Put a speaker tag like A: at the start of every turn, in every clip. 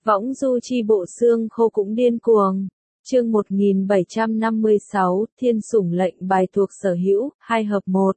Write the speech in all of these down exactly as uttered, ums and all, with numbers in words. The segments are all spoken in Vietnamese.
A: Võng du chi bộ xương khô cũng điên cuồng. Chương một nghìn bảy trăm năm mươi sáu, Thiên Sủng lệnh bài thuộc sở hữu, hai hợp một.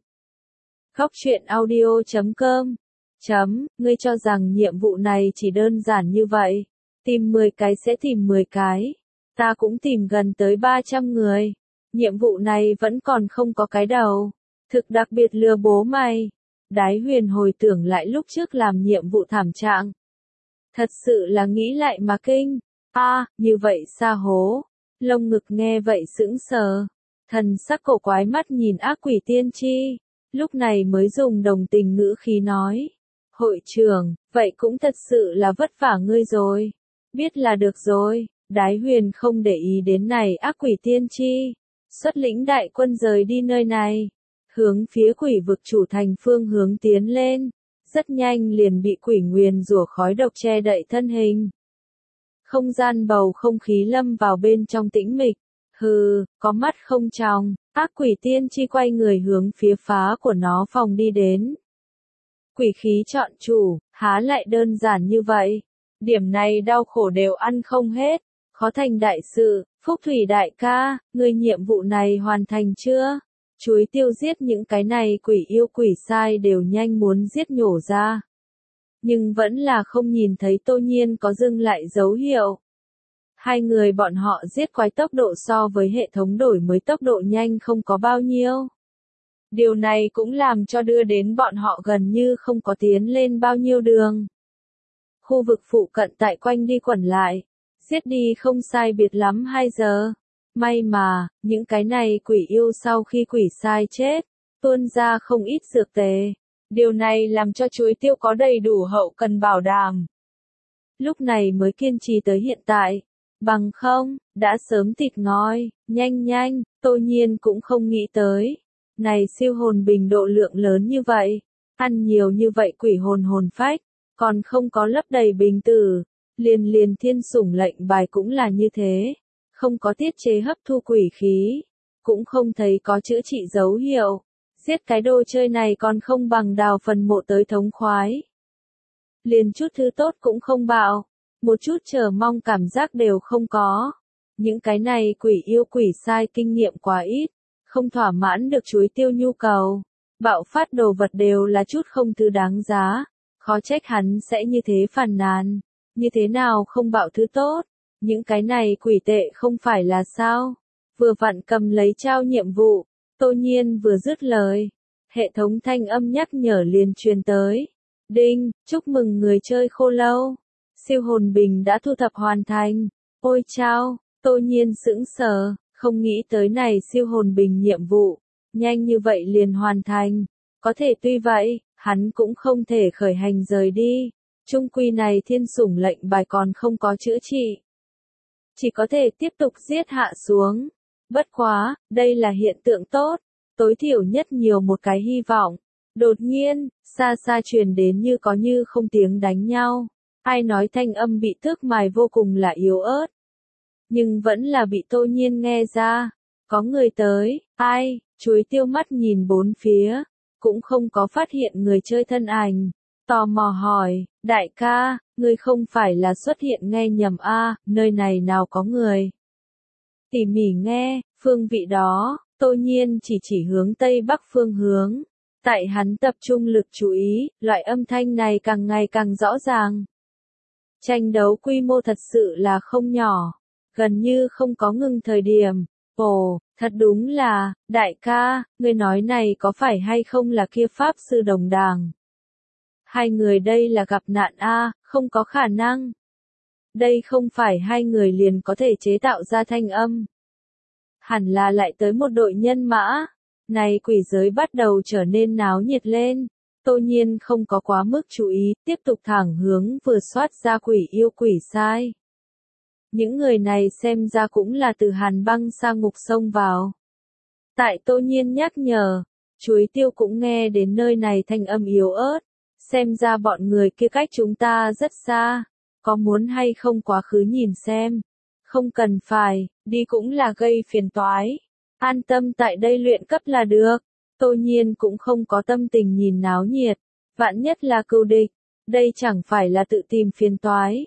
A: Góc truyện audio chấm com. Chấm, ngươi cho rằng nhiệm vụ này chỉ đơn giản như vậy. Tìm mười cái sẽ tìm mười cái. Ta cũng tìm gần tới ba trăm người. Nhiệm vụ này vẫn còn không có cái đầu. Thực đặc biệt lừa bố mày. Đái Huyền hồi tưởng lại lúc trước làm nhiệm vụ thảm trạng. Thật sự là nghĩ lại mà kinh. A, à, như vậy xa hố. Lông ngực nghe vậy sững sờ. Thần sắc cổ quái mắt nhìn ác quỷ tiên tri. Lúc này mới dùng đồng tình ngữ khí nói. Hội trưởng, vậy cũng thật sự là vất vả ngươi rồi. Biết là được rồi. Đái Huyền không để ý đến này ác quỷ tiên tri. Xuất lĩnh đại quân rời đi nơi này. Hướng phía quỷ vực chủ thành phương hướng tiến lên. Rất nhanh liền bị quỷ nguyền rủa khói độc che đậy thân hình. Không gian bầu không khí lâm vào bên trong tĩnh mịch. Hừ, có mắt không tròng, ác quỷ tiên tri quay người hướng phía phá của nó phòng đi đến. Quỷ khí chọn chủ, há lại đơn giản như vậy. Điểm này đau khổ đều ăn không hết. Khó thành đại sự, Phúc Thủy đại ca, người nhiệm vụ này hoàn thành chưa? Chuối tiêu giết những cái này quỷ yêu quỷ sai đều nhanh muốn giết nhổ ra. Nhưng vẫn là không nhìn thấy Tô Nhiên có dừng lại dấu hiệu. Hai người bọn họ giết quái tốc độ so với hệ thống đổi mới tốc độ nhanh không có bao nhiêu. Điều này cũng làm cho đưa đến bọn họ gần như không có tiến lên bao nhiêu đường. Khu vực phụ cận tại quanh đi quẩn lại. Giết đi không sai biệt lắm hai giờ. May mà, những cái này quỷ yêu sau khi quỷ sai chết, tuôn ra không ít dược tề. Điều này làm cho chuối tiêu có đầy đủ hậu cần bảo đảm. Lúc này mới kiên trì tới hiện tại. Bằng không, đã sớm thịt ngói, nhanh nhanh, Tô Nhiên cũng không nghĩ tới. Này siêu hồn bình độ lượng lớn như vậy, ăn nhiều như vậy quỷ hồn hồn phách, còn không có lấp đầy bình tử. Liền liền thiên sủng lệnh bài cũng là như thế. Không có tiết chế hấp thu quỷ khí. Cũng không thấy có chữa trị dấu hiệu. Giết cái đồ chơi này còn không bằng đào phần mộ tới thống khoái. Liền chút thứ tốt cũng không bạo. Một chút chờ mong cảm giác đều không có. Những cái này quỷ yêu quỷ sai kinh nghiệm quá ít. Không thỏa mãn được chuối tiêu nhu cầu. Bạo phát đồ vật đều là chút không thứ đáng giá. Khó trách hắn sẽ như thế phàn nàn. Như thế nào không bạo thứ tốt? Những cái này quỷ tệ không phải là sao? Vừa vặn cầm lấy trao nhiệm vụ. Tô Nhiên vừa dứt lời. Hệ thống thanh âm nhắc nhở liền truyền tới. Đinh, chúc mừng người chơi khô lâu. Siêu hồn bình đã thu thập hoàn thành. Ôi chao, Tô Nhiên sững sờ, không nghĩ tới này siêu hồn bình nhiệm vụ. Nhanh như vậy liền hoàn thành. Có thể tuy vậy, hắn cũng không thể khởi hành rời đi. Trung quy này thiên sủng lệnh bài còn không có chữa trị. Chỉ có thể tiếp tục giết hạ xuống. Bất quá, đây là hiện tượng tốt. Tối thiểu nhất nhiều một cái hy vọng. Đột nhiên, xa xa truyền đến như có như không tiếng đánh nhau. Ai nói thanh âm bị tước mài vô cùng là yếu ớt. Nhưng vẫn là bị Tô Nhiên nghe ra. Có người tới, ai, chuối tiêu mắt nhìn bốn phía. Cũng không có phát hiện người chơi thân ảnh. Tò mò hỏi, đại ca, ngươi không phải là xuất hiện nghe nhầm a, à, nơi này nào có người. Tỉ mỉ nghe, phương vị đó, Tô Nhiên chỉ chỉ hướng tây bắc phương hướng. Tại hắn tập trung lực chú ý, loại âm thanh này càng ngày càng rõ ràng. Tranh đấu quy mô thật sự là không nhỏ, gần như không có ngừng thời điểm. Ồ, thật đúng là, đại ca, ngươi nói này có phải hay không là kia pháp sư đồng đảng. Hai người đây là gặp nạn a, à, không có khả năng. Đây không phải hai người liền có thể chế tạo ra thanh âm. Hẳn là lại tới một đội nhân mã. Này quỷ giới bắt đầu trở nên náo nhiệt lên. Tô Nhiên không có quá mức chú ý, tiếp tục thẳng hướng vừa soát ra quỷ yêu quỷ sai. Những người này xem ra cũng là từ hàn băng sa ngục sông vào. Tại Tô Nhiên nhắc nhở, chuối tiêu cũng nghe đến nơi này thanh âm yếu ớt. Xem ra bọn người kia cách chúng ta rất xa. Có muốn hay không quá khứ nhìn xem? Không cần phải, đi cũng là gây phiền toái. An tâm tại đây luyện cấp là được. Tô Nhiên cũng không có tâm tình nhìn náo nhiệt. Vạn nhất là cừu địch. Đây chẳng phải là tự tìm phiền toái.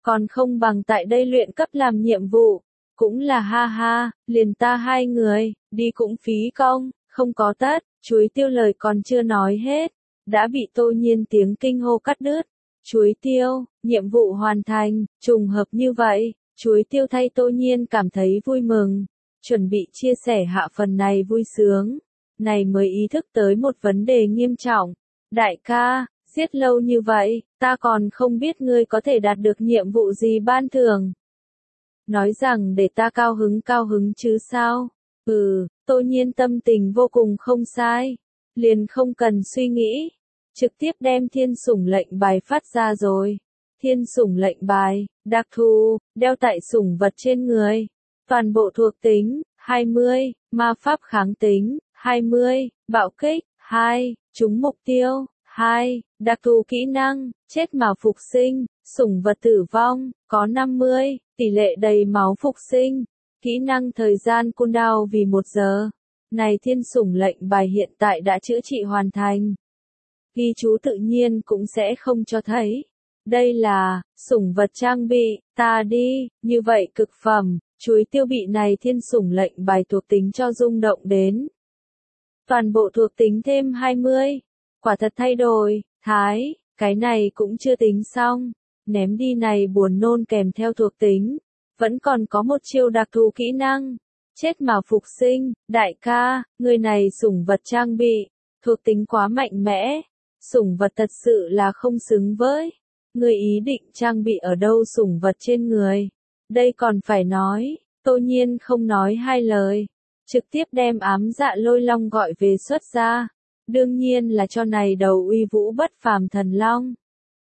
A: còn không bằng tại đây luyện cấp làm nhiệm vụ. Cũng là ha ha, liền ta hai người, đi cũng phí công, không có tất, Chuối Tiêu lời còn chưa nói hết, đã bị Tô Nhiên tiếng kinh hô cắt đứt. Chuối Tiêu, nhiệm vụ hoàn thành, trùng hợp như vậy, Chuối Tiêu thay Tô Nhiên cảm thấy vui mừng, chuẩn bị chia sẻ hạ phần này vui sướng. Này mới ý thức tới một vấn đề nghiêm trọng. Đại ca, giết lâu như vậy, ta còn không biết ngươi có thể đạt được nhiệm vụ gì ban thưởng. Nói rằng để ta cao hứng cao hứng chứ sao? Ừ, Tô Nhiên tâm tình vô cùng không sai. Liền không cần suy nghĩ. Trực tiếp đem thiên sủng lệnh bài phát ra rồi. Thiên sủng lệnh bài, đặc thù, đeo tại sủng vật trên người. Toàn bộ thuộc tính, hai mươi, ma pháp kháng tính, hai mươi, bạo kích, hai, trúng mục tiêu, hai, đặc thù kỹ năng, chết mà phục sinh, sủng vật tử vong, có năm mươi, tỷ lệ đầy máu phục sinh, kỹ năng thời gian cooldown vì một giờ. Này thiên sủng lệnh bài hiện tại đã chữa trị hoàn thành. Ghi chú tự nhiên cũng sẽ không cho thấy. Đây là, sủng vật trang bị, ta đi, như vậy cực phẩm, Chuối Tiêu bị này thiên sủng lệnh bài thuộc tính cho rung động đến. Toàn bộ thuộc tính thêm hai mươi, quả thật thay đổi, thái, cái này cũng chưa tính xong, ném đi này buồn nôn kèm theo thuộc tính, vẫn còn có một chiêu đặc thù kỹ năng, chết mà phục sinh, đại ca, người này sủng vật trang bị, thuộc tính quá mạnh mẽ, sủng vật thật sự là không xứng với, người ý định trang bị ở đâu sủng vật trên người, đây còn phải nói, Tô Nhiên không nói hai lời. Trực tiếp đem ám dạ lôi long gọi về xuất ra. Đương nhiên là cho này đầu uy vũ bất phàm thần long.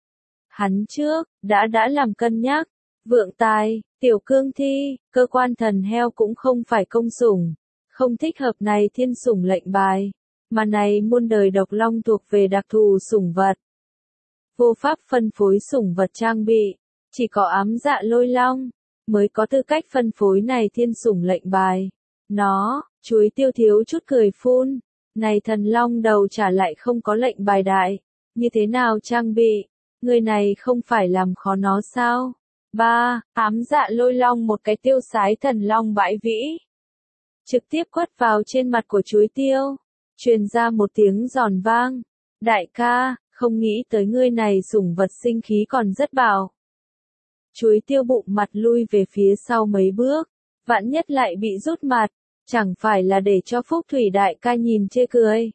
A: Hắn trước, đã đã làm cân nhắc. Vượng tài, tiểu cương thi, cơ quan thần heo cũng không phải công sủng. Không thích hợp này thiên sủng lệnh bài. Mà này muôn đời độc long thuộc về đặc thù sủng vật. Vô pháp phân phối sủng vật trang bị. Chỉ có ám dạ lôi long. Mới có tư cách phân phối này thiên sủng lệnh bài. Nó, Chuối Tiêu thiếu chút cười phun. Này thần long đầu trả lại không có lệnh bài đại. Như thế nào trang bị? Người này không phải làm khó nó sao? Ba, ám dạ lôi long một cái tiêu sái thần long bãi vĩ. Trực tiếp quất vào trên mặt của Chuối Tiêu. Truyền ra một tiếng giòn vang. Đại ca, không nghĩ tới ngươi này sủng vật sinh khí còn rất bạo. Chuối Tiêu bụng mặt lui về phía sau mấy bước. Vạn nhất lại bị rút mặt. Chẳng phải là để cho Phúc Thủy đại ca nhìn chê cười.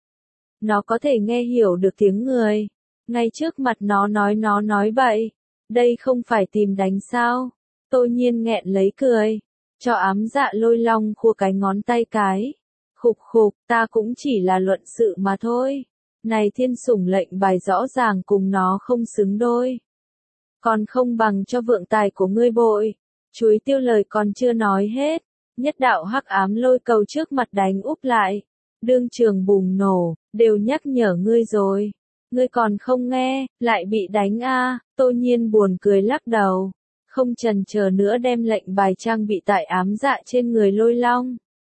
A: Nó có thể nghe hiểu được tiếng người. Ngay trước mặt nó nói nó nói bậy. Đây không phải tìm đánh sao. Tô Nhiên nghẹn lấy cười. Cho ám dạ lôi long khua cái ngón tay cái. Khục khục, ta cũng chỉ là luận sự mà thôi. Này thiên sủng lệnh bài rõ ràng cùng nó không xứng đôi. Còn không bằng cho vượng tài của ngươi bội. Chuối Tiêu lời còn chưa nói hết. Nhất đạo hắc ám lôi cầu trước mặt đánh úp lại. Đương trường bùng nổ, đều nhắc nhở ngươi rồi. Ngươi còn không nghe, lại bị đánh a. Tô Nhiên buồn cười lắc đầu. Không chần chờ nữa đem lệnh bài trang bị tại ám dạ trên người lôi long.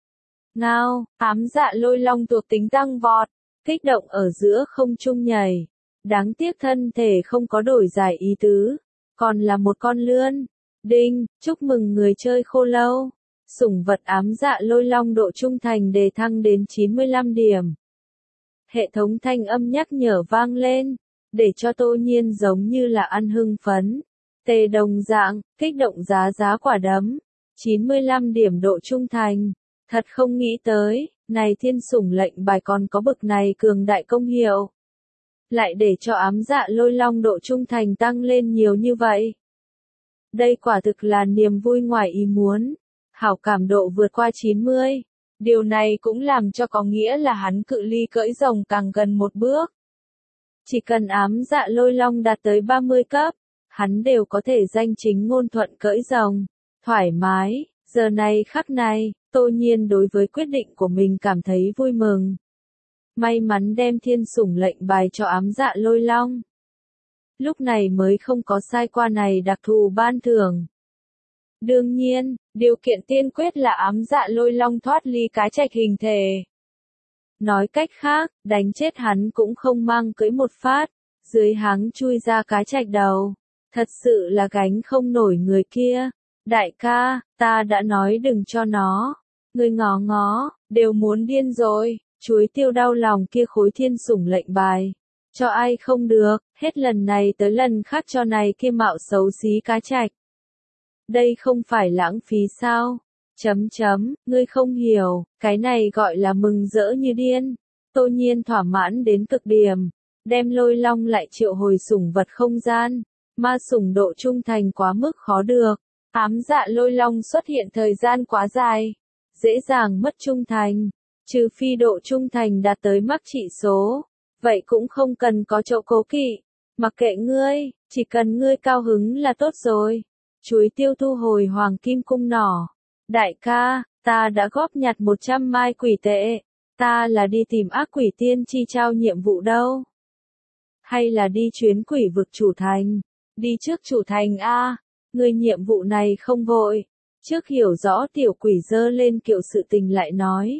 A: Ngao, ám dạ lôi long thuộc tính tăng vọt. Kích động ở giữa không trung nhảy. Đáng tiếc thân thể không có đổi giải ý tứ. Còn là một con lươn. Đinh, chúc mừng người chơi khô lâu. Sủng vật ám dạ lôi long độ trung thành đề thăng đến chín mươi lăm điểm. Hệ thống thanh âm nhắc nhở vang lên, để cho Tô Nhiên giống như là ăn hưng phấn. Tề đồng dạng, kích động giá giá quả đấm. chín mươi lăm điểm độ trung thành. Thật không nghĩ tới, này thiên sủng lệnh bài còn có bực này cường đại công hiệu. Lại để cho ám dạ lôi long độ trung thành tăng lên nhiều như vậy. Đây quả thực là niềm vui ngoài ý muốn. Hảo cảm độ vượt qua chín mươi. Điều này cũng làm cho có nghĩa là hắn cự ly cưỡi rồng càng gần một bước. Chỉ cần ám dạ lôi long đạt tới ba mươi cấp, hắn đều có thể danh chính ngôn thuận cưỡi rồng. Thoải mái, giờ này khắc này, Tô Nhiên đối với quyết định của mình cảm thấy vui mừng. May mắn đem thiên sủng lệnh bài cho ám dạ lôi long. Lúc này mới không có sai qua này đặc thù ban thưởng. Đương nhiên, điều kiện tiên quyết là ám dạ lôi long thoát ly cái trạch hình thể. Nói cách khác, đánh chết hắn cũng không mang cưỡi một phát, dưới háng chui ra cái trạch đầu. Thật sự là gánh không nổi người kia. Đại ca, ta đã nói đừng cho nó. Người ngó ngó, đều muốn điên rồi. Chuối tiêu đau lòng kia khối thiên sủng lệnh bài. Cho ai không được, hết lần này tới lần khác cho này kia mạo xấu xí cá trạch. Đây không phải lãng phí sao? Chấm chấm, ngươi không hiểu, cái này gọi là mừng rỡ như điên. Tô Nhiên thỏa mãn đến cực điểm, đem Lôi Long lại triệu hồi sủng vật không gian. Ma sủng độ trung thành quá mức khó được. Ám dạ Lôi Long xuất hiện thời gian quá dài, dễ dàng mất trung thành. Trừ phi độ trung thành đạt tới mắc trị số, vậy cũng không cần có chỗ cố kỵ. Mặc kệ ngươi, chỉ cần ngươi cao hứng là tốt rồi. Chuối tiêu thu hồi hoàng kim cung nỏ. Đại ca, ta đã góp nhặt một trăm mai quỷ tệ. Ta là đi tìm ác quỷ tiên tri trao nhiệm vụ đâu? Hay là đi chuyến quỷ vực chủ thành? Đi trước chủ thành a. Người nhiệm vụ này không vội. Trước hiểu rõ tiểu quỷ dơ lên kiệu sự tình lại nói.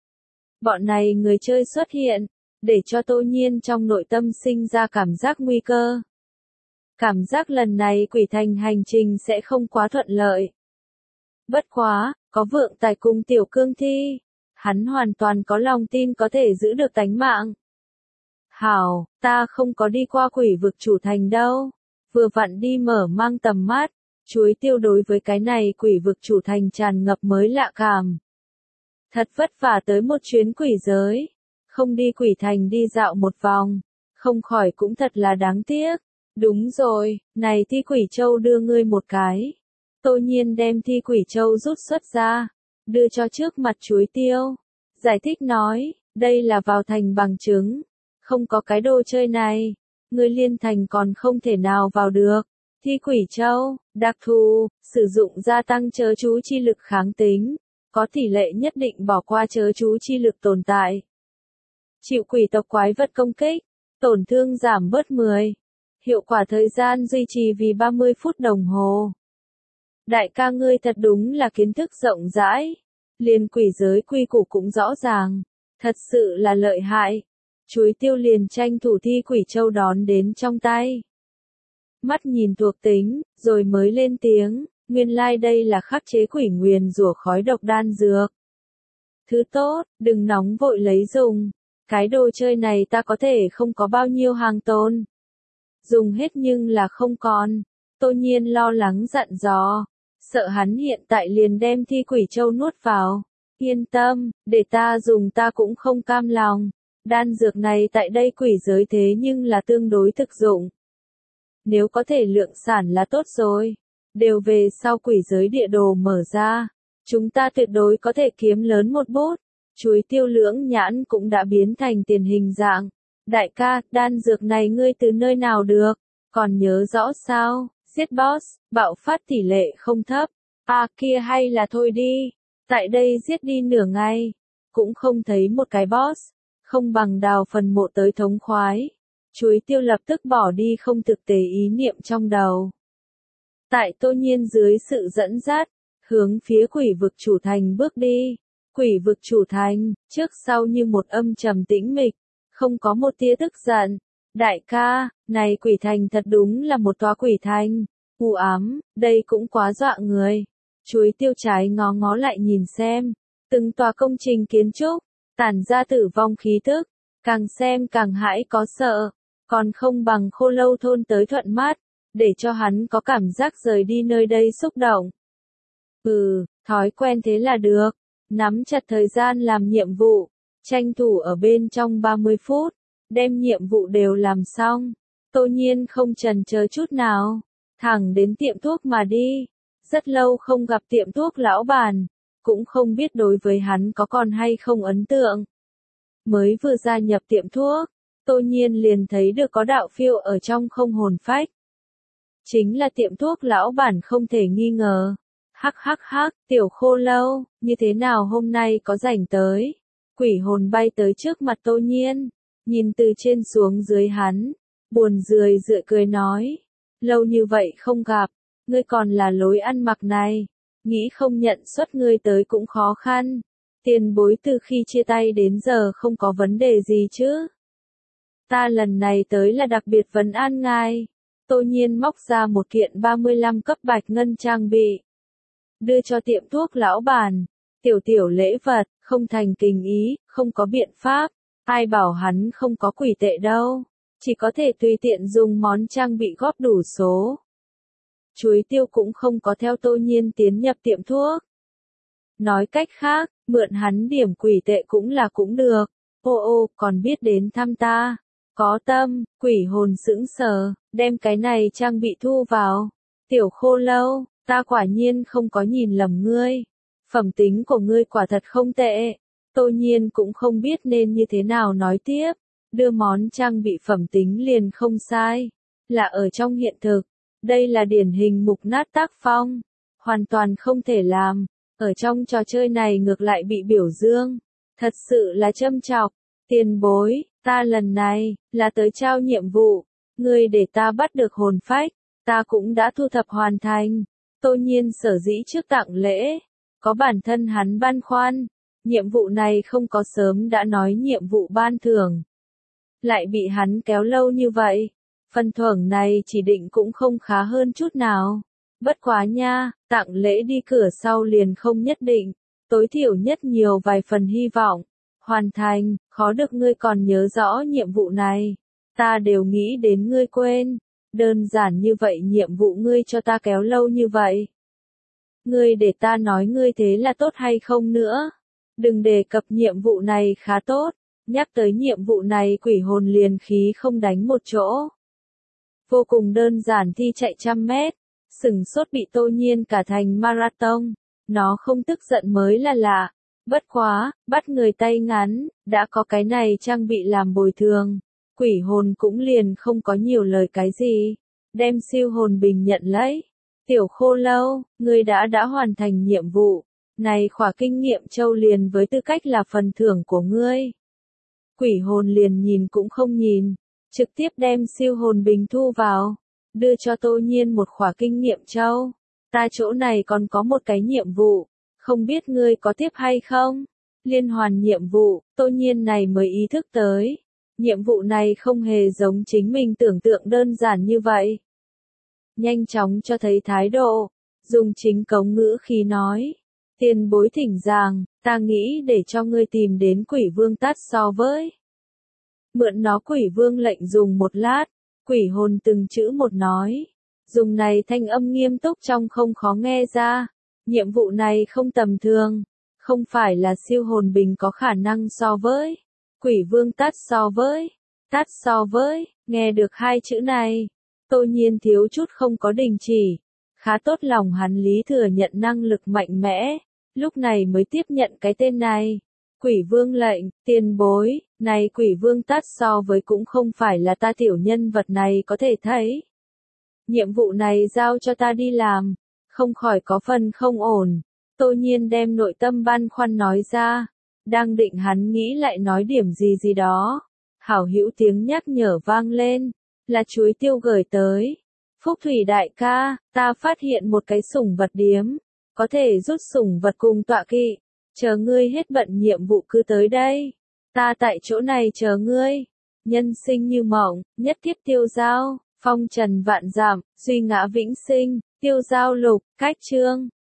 A: Bọn này người chơi xuất hiện, để cho Tô Nhiên trong nội tâm sinh ra cảm giác nguy cơ. Cảm giác lần này quỷ thành hành trình sẽ không quá thuận lợi. Bất quá, có vượng tài cùng tiểu cương thi, hắn hoàn toàn có lòng tin có thể giữ được tánh mạng. Hảo, ta không có đi qua quỷ vực chủ thành đâu, vừa vặn đi mở mang tầm mắt, chuối tiêu đối với cái này quỷ vực chủ thành tràn ngập mới lạ cảm. Thật vất vả tới một chuyến quỷ giới, không đi quỷ thành đi dạo một vòng, không khỏi cũng thật là đáng tiếc. Đúng rồi, này thi quỷ châu đưa ngươi một cái. Tô Nhiên đem thi quỷ châu rút xuất ra, đưa cho trước mặt chuối tiêu. Giải thích nói, đây là vào thành bằng chứng. Không có cái đồ chơi này, ngươi liên thành còn không thể nào vào được. Thi quỷ châu, đặc thù, sử dụng gia tăng chớ chú chi lực kháng tính. Có tỷ lệ nhất định bỏ qua chớ chú chi lực tồn tại. Chịu quỷ tộc quái vật công kích, tổn thương giảm bớt mười. Hiệu quả thời gian duy trì vì ba mươi phút đồng hồ. Đại ca ngươi thật đúng là kiến thức rộng rãi. Liền quỷ giới quy củ cũng rõ ràng. Thật sự là lợi hại. Chuối tiêu liền tranh thủ thi quỷ châu đón đến trong tay. Mắt nhìn thuộc tính, rồi mới lên tiếng. Nguyên lai like đây là khắc chế quỷ nguyền rủa khói độc đan dược. Thứ tốt, đừng nóng vội lấy dùng. Cái đồ chơi này ta có thể không có bao nhiêu hàng tồn. Dùng hết nhưng là không còn. Tô Nhiên lo lắng dặn dò. Sợ hắn hiện tại liền đem thi quỷ châu nuốt vào. Yên tâm, để ta dùng ta cũng không cam lòng. Đan dược này tại đây quỷ giới thế nhưng là tương đối thực dụng. Nếu có thể lượng sản là tốt rồi. Đều về sau quỷ giới địa đồ mở ra. Chúng ta tuyệt đối có thể kiếm lớn một bút. Chuối tiêu lưỡng nhãn cũng đã biến thành tiền hình dạng. Đại ca, đan dược này ngươi từ nơi nào được? Còn nhớ rõ sao? Giết boss, bạo phát tỷ lệ không thấp. À kia hay là thôi đi. Tại đây giết đi nửa ngày. Cũng không thấy một cái boss. Không bằng đào phần mộ tới thống khoái. Chuối tiêu lập tức bỏ đi không thực tế ý niệm trong đầu. Tại Tô Nhiên dưới sự dẫn dắt, hướng phía quỷ vực chủ thành bước đi. Quỷ vực chủ thành, trước sau như một âm trầm tĩnh mịch, không có một tia tức giận. Đại ca, này quỷ thành thật đúng là một tòa quỷ thành. U ám, đây cũng quá dọa người. Chuối tiêu trái ngó ngó lại nhìn xem. Từng tòa công trình kiến trúc, tản ra tử vong khí tức. Càng xem càng hãi có sợ. Còn không bằng Khô Lâu thôn tới thuận mắt. Để cho hắn có cảm giác rời đi nơi đây xúc động. Ừ, thói quen thế là được. Nắm chặt thời gian làm nhiệm vụ. Tranh thủ ở bên trong ba mươi phút. Đem nhiệm vụ đều làm xong. Tô Nhiên không chần chờ chút nào. Thẳng đến tiệm thuốc mà đi. Rất lâu không gặp tiệm thuốc lão bản. Cũng không biết đối với hắn có còn hay không ấn tượng. Mới vừa gia nhập tiệm thuốc. Tô Nhiên liền thấy được có đạo phiêu ở trong không hồn phách. Chính là tiệm thuốc lão bản không thể nghi ngờ. Hắc hắc hắc, tiểu Khô Lâu, như thế nào hôm nay có rảnh tới. Quỷ hồn bay tới trước mặt Tô Nhiên, nhìn từ trên xuống dưới hắn, buồn rười rượi cười nói. Lâu như vậy không gặp, ngươi còn là lối ăn mặc này, nghĩ không nhận xuất ngươi tới cũng khó khăn. Tiền bối từ khi chia tay đến giờ không có vấn đề gì chứ. Ta lần này tới là đặc biệt vấn an ngài. Tô Nhiên móc ra một kiện ba mươi lăm cấp bạch ngân trang bị. Đưa cho tiệm thuốc lão bản. Tiểu tiểu lễ vật, không thành kinh ý, không có biện pháp. Ai bảo hắn không có quỷ tệ đâu. Chỉ có thể tùy tiện dùng món trang bị góp đủ số. Chuối tiêu cũng không có theo Tô Nhiên tiến nhập tiệm thuốc. Nói cách khác, mượn hắn điểm quỷ tệ cũng là cũng được. Ô ô, còn biết đến thăm ta. Có tâm, quỷ hồn sững sờ, đem cái này trang bị thu vào. Tiểu khô lâu, ta quả nhiên không có nhìn lầm ngươi. Phẩm tính của ngươi quả thật không tệ. Tô Nhiên cũng không biết nên như thế nào nói tiếp. Đưa món trang bị phẩm tính liền không sai. Là ở trong hiện thực. Đây là điển hình mục nát tác phong. Hoàn toàn không thể làm. Ở trong trò chơi này ngược lại bị biểu dương. Thật sự là châm chọc. Tiền bối, ta lần này, là tới trao nhiệm vụ. Ngươi để ta bắt được hồn phách. Ta cũng đã thu thập hoàn thành. Tô Nhiên sở dĩ trước tặng lễ. Có bản thân hắn băn khoăn. Nhiệm vụ này không có sớm đã nói nhiệm vụ ban thưởng. Lại bị hắn kéo lâu như vậy. Phần thưởng này chỉ định cũng không khá hơn chút nào. Bất quá nha, tặng lễ đi cửa sau liền không nhất định. Tối thiểu nhất nhiều vài phần hy vọng. Hoàn thành, khó được ngươi còn nhớ rõ nhiệm vụ này. Ta đều nghĩ đến ngươi quên. Đơn giản như vậy nhiệm vụ ngươi cho ta kéo lâu như vậy. Ngươi để ta nói ngươi thế là tốt hay không nữa. Đừng đề cập nhiệm vụ này khá tốt. Nhắc tới nhiệm vụ này quỷ hồn liền khí không đánh một chỗ. Vô cùng đơn giản thi chạy trăm mét. Sừng sốt bị Tô Nhiên cả thành marathon. Nó không tức giận mới là lạ. Bất quá, bắt người tay ngắn, đã có cái này trang bị làm bồi thường. Quỷ hồn cũng liền không có nhiều lời cái gì. Đem siêu hồn bình nhận lấy. Tiểu khô lâu, ngươi đã đã hoàn thành nhiệm vụ. Này khỏa kinh nghiệm châu liền với tư cách là phần thưởng của ngươi. Quỷ hồn liền nhìn cũng không nhìn. Trực tiếp đem siêu hồn bình thu vào. Đưa cho Tô Nhiên một khỏa kinh nghiệm châu. Ta chỗ này còn có một cái nhiệm vụ. Không biết ngươi có tiếp hay không? Liên hoàn nhiệm vụ, Tô Nhiên này mới ý thức tới. Nhiệm vụ này không hề giống chính mình tưởng tượng đơn giản như vậy. Nhanh chóng cho thấy thái độ. Dùng chính cống ngữ khi nói. Tiền bối thỉnh giảng, ta nghĩ để cho ngươi tìm đến quỷ vương tát so với. Mượn nó quỷ vương lệnh dùng một lát. Quỷ hồn từng chữ một nói. Dùng này thanh âm nghiêm túc trong không khó nghe ra. Nhiệm vụ này không tầm thường. Không phải là siêu hồn bình có khả năng so với. Quỷ vương tát so với. Tát so với. Nghe được hai chữ này. Tô Nhiên thiếu chút không có đình chỉ. Khá tốt lòng hắn lý thừa nhận năng lực mạnh mẽ. Lúc này mới tiếp nhận cái tên này. Quỷ vương lệnh, tiền bối, này quỷ vương tát so với cũng không phải là ta tiểu nhân vật này có thể thấy. Nhiệm vụ này giao cho ta đi làm, không khỏi có phần không ổn. Tô Nhiên đem nội tâm băn khoăn nói ra, đang định hắn nghĩ lại nói điểm gì gì đó. Hảo hữu tiếng nhắc nhở vang lên, là chuối tiêu gửi tới. Phúc Thủy đại ca, ta phát hiện một cái sủng vật điếm, có thể rút sủng vật cùng tọa kỵ. Chờ ngươi hết bận nhiệm vụ cứ tới đây. Ta tại chỗ này chờ ngươi. Nhân sinh như mộng, nhất thiết tiêu giao, phong trần vạn giảm, duy ngã vĩnh sinh, tiêu giao lục, cách chương.